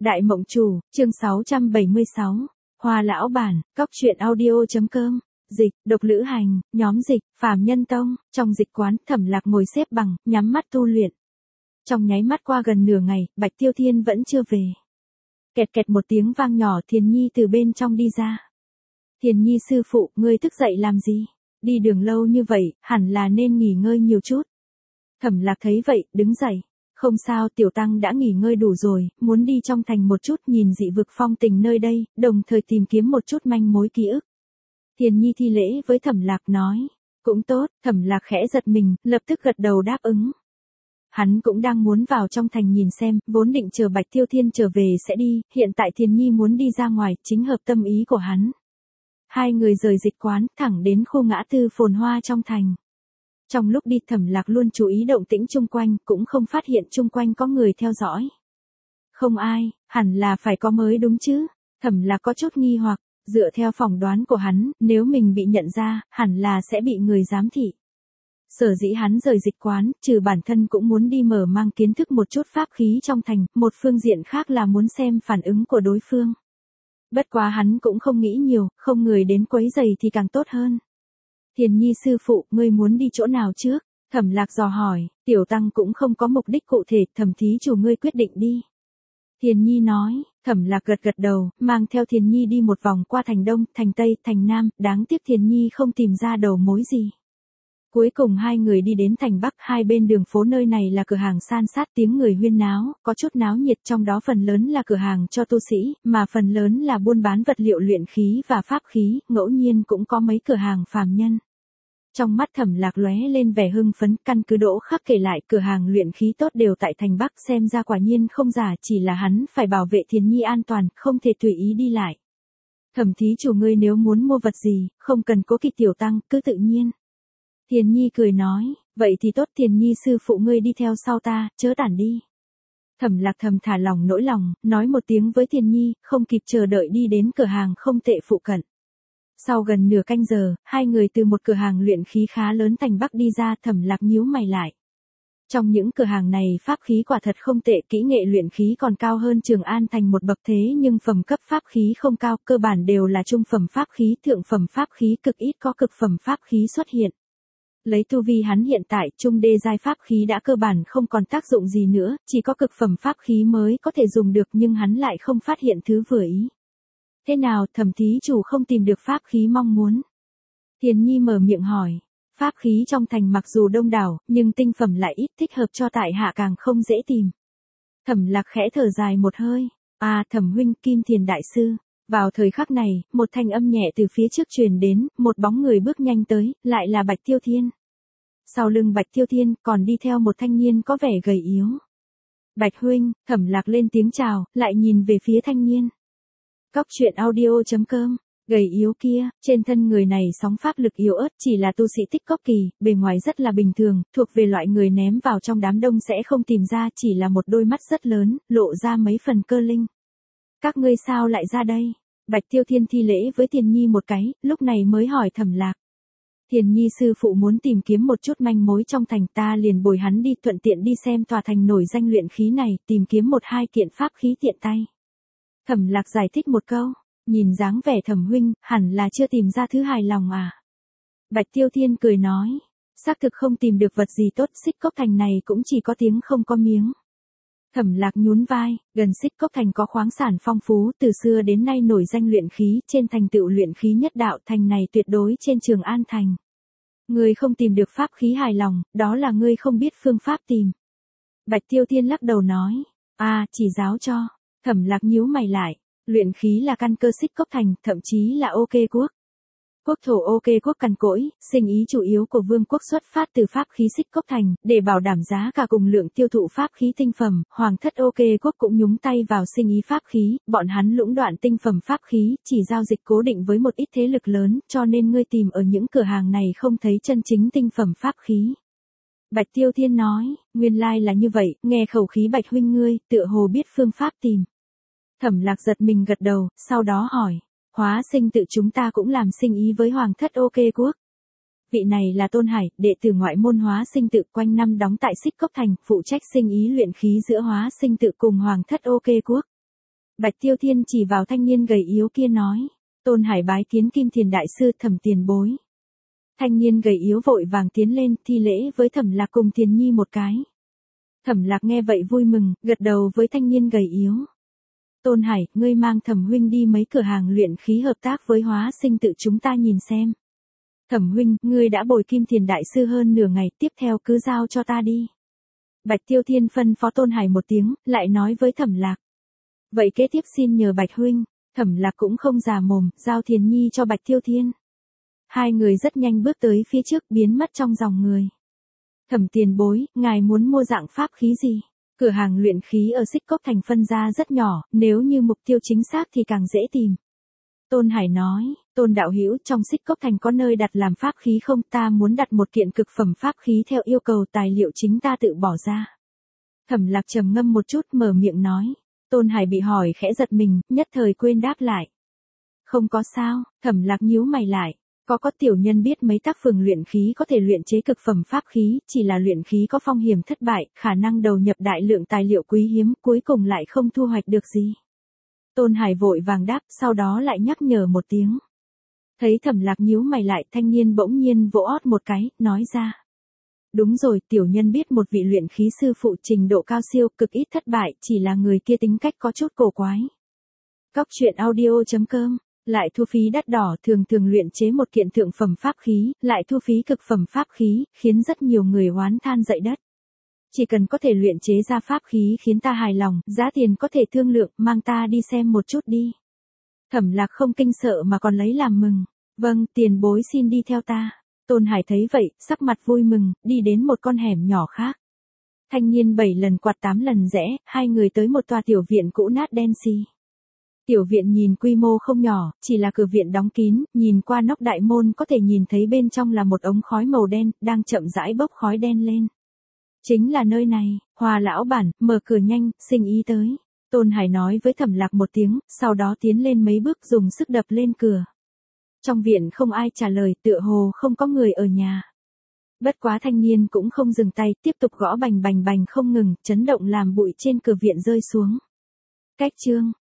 Đại Mộng Chủ, chương 676, Hoa Lão Bản, Cóc Truyện Audio.com, Dịch, Độc Lữ Hành, nhóm dịch, Phàm Nhân Tông, trong dịch quán, Thẩm Lạc ngồi xếp bằng, nhắm mắt tu luyện. Trong nháy mắt qua gần nửa ngày, Bạch Tiêu Thiên vẫn chưa về. Kẹt kẹt một tiếng vang nhỏ, Thiền Nhi từ bên trong đi ra. Thiền Nhi sư phụ, ngươi thức dậy làm gì? Đi đường lâu như vậy, hẳn là nên nghỉ ngơi nhiều chút. Thẩm Lạc thấy vậy, đứng dậy. Không sao, tiểu tăng đã nghỉ ngơi đủ rồi, muốn đi trong thành một chút nhìn dị vực phong tình nơi đây, đồng thời tìm kiếm một chút manh mối ký ức. Thiền Nhi thi lễ với Thẩm Lạc nói, cũng tốt, Thẩm Lạc khẽ giật mình, lập tức gật đầu đáp ứng. Hắn cũng đang muốn vào trong thành nhìn xem, vốn định chờ Bạch Tiêu Thiên trở về sẽ đi, hiện tại Thiền Nhi muốn đi ra ngoài, chính hợp tâm ý của hắn. Hai người rời dịch quán, thẳng đến khu ngã tư phồn hoa trong thành. Trong lúc đi Thẩm Lạc luôn chú ý động tĩnh chung quanh, cũng không phát hiện chung quanh có người theo dõi. Không ai, hẳn là phải có mới đúng chứ. Thẩm Lạc có chút nghi hoặc, dựa theo phỏng đoán của hắn, nếu mình bị nhận ra, hẳn là sẽ bị người giám thị. Sở dĩ hắn rời dịch quán, trừ bản thân cũng muốn đi mở mang kiến thức một chút pháp khí trong thành, một phương diện khác là muốn xem phản ứng của đối phương. Bất quá hắn cũng không nghĩ nhiều, không người đến quấy rầy thì càng tốt hơn. Thiền Nhi sư phụ, ngươi muốn đi chỗ nào trước? Thẩm Lạc dò hỏi, tiểu tăng cũng không có mục đích cụ thể, Thẩm thí chủ ngươi quyết định đi. Thiền Nhi nói, Thẩm Lạc gật gật đầu, mang theo Thiền Nhi đi một vòng qua thành Đông, thành Tây, thành Nam, đáng tiếc Thiền Nhi không tìm ra đầu mối gì. Cuối cùng hai người đi đến thành Bắc, hai bên đường phố nơi này là cửa hàng san sát tiếng người huyên náo, có chút náo nhiệt, trong đó phần lớn là cửa hàng cho tu sĩ, mà phần lớn là buôn bán vật liệu luyện khí và pháp khí, ngẫu nhiên cũng có mấy cửa hàng phàm nhân. Trong mắt Thẩm Lạc lóe lên vẻ hưng phấn, căn cứ Đỗ Khắc kể lại cửa hàng luyện khí tốt đều tại thành Bắc, xem ra quả nhiên không giả, chỉ là hắn phải bảo vệ Thiền Nhi an toàn, không thể tùy ý đi lại. Thẩm thí chủ ngươi nếu muốn mua vật gì, không cần cố kỵ tiểu tăng, cứ tự nhiên. Thiền Nhi cười nói, vậy thì tốt, Thiền Nhi sư phụ ngươi đi theo sau ta, chớ tản đi. Thẩm Lạc thầm thả lòng nỗi lòng, nói một tiếng với Thiền Nhi, không kịp chờ đợi đi đến cửa hàng không tệ phụ cận. Sau gần nửa canh giờ, hai người từ một cửa hàng luyện khí khá lớn thành Bắc đi ra, Thẩm Lạc nhíu mày lại. Trong những cửa hàng này pháp khí quả thật không tệ, kỹ nghệ luyện khí còn cao hơn Trường An thành một bậc, thế nhưng phẩm cấp pháp khí không cao, cơ bản đều là trung phẩm pháp khí, thượng phẩm pháp khí cực ít có cực phẩm pháp khí xuất hiện. Lấy tu vi hắn hiện tại, trung đê giai pháp khí đã cơ bản không còn tác dụng gì nữa, chỉ có cực phẩm pháp khí mới có thể dùng được, nhưng hắn lại không phát hiện thứ vừa ý. Thế nào, Thẩm thí chủ không tìm được pháp khí mong muốn? Thiền Nhi mở miệng hỏi. Pháp khí trong thành mặc dù đông đảo, nhưng tinh phẩm lại ít, thích hợp cho tại hạ càng không dễ tìm. Thẩm Lạc khẽ thở dài một hơi. À, Thẩm huynh, Kim Thiền đại sư. Vào thời khắc này, một thanh âm nhẹ từ phía trước truyền đến, một bóng người bước nhanh tới, lại là Bạch Tiêu Thiên. Sau lưng Bạch Tiêu Thiên còn đi theo một thanh niên có vẻ gầy yếu. Bạch huynh, Thẩm Lạc lên tiếng chào, lại nhìn về phía thanh niên. Cóc Truyện Audio.com, gầy yếu kia, trên thân người này sóng pháp lực yếu ớt, chỉ là tu sĩ tích cốc kỳ, bề ngoài rất là bình thường, thuộc về loại người ném vào trong đám đông sẽ không tìm ra, chỉ là một đôi mắt rất lớn, lộ ra mấy phần cơ linh. Các ngươi sao lại ra đây? Bạch Tiêu Thiên thi lễ với Thiền Nhi một cái, lúc này mới hỏi Thẩm Lạc. Thiền Nhi sư phụ muốn tìm kiếm một chút manh mối trong thành, ta liền bồi hắn đi, thuận tiện đi xem tòa thành nổi danh luyện khí này, tìm kiếm một hai kiện pháp khí tiện tay. Thẩm Lạc giải thích một câu, nhìn dáng vẻ Thẩm huynh, hẳn là chưa tìm ra thứ hài lòng à. Bạch Tiêu Thiên cười nói, xác thực không tìm được vật gì tốt, Xích Cốc thành này cũng chỉ có tiếng không có miếng. Thẩm Lạc nhún vai, gần Xích Cốc thành có khoáng sản phong phú, từ xưa đến nay nổi danh luyện khí, trên thành tựu luyện khí nhất đạo, thành này tuyệt đối trên Trường An thành. Ngươi không tìm được pháp khí hài lòng, đó là ngươi không biết phương pháp tìm. Bạch Tiêu Thiên lắc đầu nói, à, chỉ giáo cho. Thẩm Lạc nhíu mày lại, luyện khí là căn cơ Xích Cốc thành, thậm chí là OK quốc. Quốc thổ OK quốc cằn cỗi, sinh ý chủ yếu của vương quốc xuất phát từ pháp khí Xích Cốc thành, để bảo đảm giá cả cùng lượng tiêu thụ pháp khí tinh phẩm, hoàng thất OK quốc cũng nhúng tay vào sinh ý pháp khí, bọn hắn lũng đoạn tinh phẩm pháp khí, chỉ giao dịch cố định với một ít thế lực lớn, cho nên ngươi tìm ở những cửa hàng này không thấy chân chính tinh phẩm pháp khí. Bạch Tiêu Thiên nói, nguyên lai là như vậy, nghe khẩu khí Bạch huynh ngươi, tựa hồ biết phương pháp tìm. Thẩm Lạc giật mình gật đầu, sau đó hỏi, Hóa Sinh tự chúng ta cũng làm sinh ý với hoàng thất OK quốc. Vị này là Tôn Hải, đệ tử ngoại môn Hóa Sinh tự, quanh năm đóng tại Xích Cốc thành, phụ trách sinh ý luyện khí giữa Hóa Sinh tự cùng hoàng thất OK quốc. Bạch Tiêu Thiên chỉ vào thanh niên gầy yếu kia nói. Tôn Hải bái kiến Kim Thiền đại sư, Thẩm tiền bối. Thanh niên gầy yếu vội vàng tiến lên thi lễ với Thẩm Lạc cùng Thiền Nhi một cái. Thẩm Lạc nghe vậy vui mừng, gật đầu với thanh niên gầy yếu. Tôn Hải, ngươi mang Thẩm huynh đi mấy cửa hàng luyện khí hợp tác với Hóa Sinh tự chúng ta nhìn xem. Thẩm huynh, ngươi đã bồi Kim Thiền đại sư hơn nửa ngày, tiếp theo cứ giao cho ta đi. Bạch Tiêu Thiên phân phó Tôn Hải một tiếng, lại nói với Thẩm Lạc. Vậy kế tiếp xin nhờ Bạch huynh. Thẩm Lạc cũng không già mồm, giao Thiền Nhi cho Bạch Tiêu Thiên. Hai người rất nhanh bước tới phía trước, biến mất trong dòng người. Thẩm tiền bối, ngài muốn mua dạng pháp khí gì? Cửa hàng luyện khí ở Xích Cốc Thành phân ra rất nhỏ, nếu như mục tiêu chính xác thì càng dễ tìm. Tôn Hải nói, Tôn đạo hữu, trong Xích Cốc Thành có nơi đặt làm pháp khí không? Ta muốn đặt một kiện cực phẩm pháp khí theo yêu cầu, tài liệu chính ta tự bỏ ra. Thẩm Lạc trầm ngâm một chút, mở miệng nói. Tôn Hải bị hỏi khẽ giật mình, nhất thời quên đáp lại. Không có sao. Thẩm Lạc nhíu mày lại. Có tiểu nhân biết mấy tác phường luyện khí có thể luyện chế cực phẩm pháp khí, chỉ là luyện khí có phong hiểm thất bại, khả năng đầu nhập đại lượng tài liệu quý hiếm, cuối cùng lại không thu hoạch được gì. Tôn Hải vội vàng đáp, sau đó lại nhắc nhở một tiếng. Thấy Thẩm Lạc nhíu mày lại, thanh niên bỗng nhiên vỗ ót một cái, nói ra. Đúng rồi, tiểu nhân biết một vị luyện khí sư phụ trình độ cao siêu, cực ít thất bại, chỉ là người kia tính cách có chút cổ quái. Cóc truyện audio.com, lại thu phí đắt đỏ, thường luyện chế một kiện thượng phẩm pháp khí, lại thu phí cực phẩm pháp khí, khiến rất nhiều người oán than dậy đất. Chỉ cần có thể luyện chế ra pháp khí khiến ta hài lòng, giá tiền có thể thương lượng, mang ta đi xem một chút đi. Thẩm Lạc không kinh sợ mà còn lấy làm mừng. Vâng, tiền bối xin đi theo ta. Tôn Hải thấy vậy, sắc mặt vui mừng, đi đến một con hẻm nhỏ khác. Thanh niên 7 lần quạt 8 lần rẽ, hai người tới một tòa tiểu viện cũ nát đen xì. Tiểu viện nhìn quy mô không nhỏ, chỉ là cửa viện đóng kín, nhìn qua nóc đại môn có thể nhìn thấy bên trong là một ống khói màu đen, đang chậm rãi bốc khói đen lên. Chính là nơi này, Hòa lão bản, mở cửa nhanh, sinh ý tới. Tôn Hải nói với Thẩm Lạc một tiếng, sau đó tiến lên mấy bước dùng sức đập lên cửa. Trong viện không ai trả lời, tựa hồ không có người ở nhà. Bất quá thanh niên cũng không dừng tay, tiếp tục gõ bành bành không ngừng, chấn động làm bụi trên cửa viện rơi xuống. Cách chương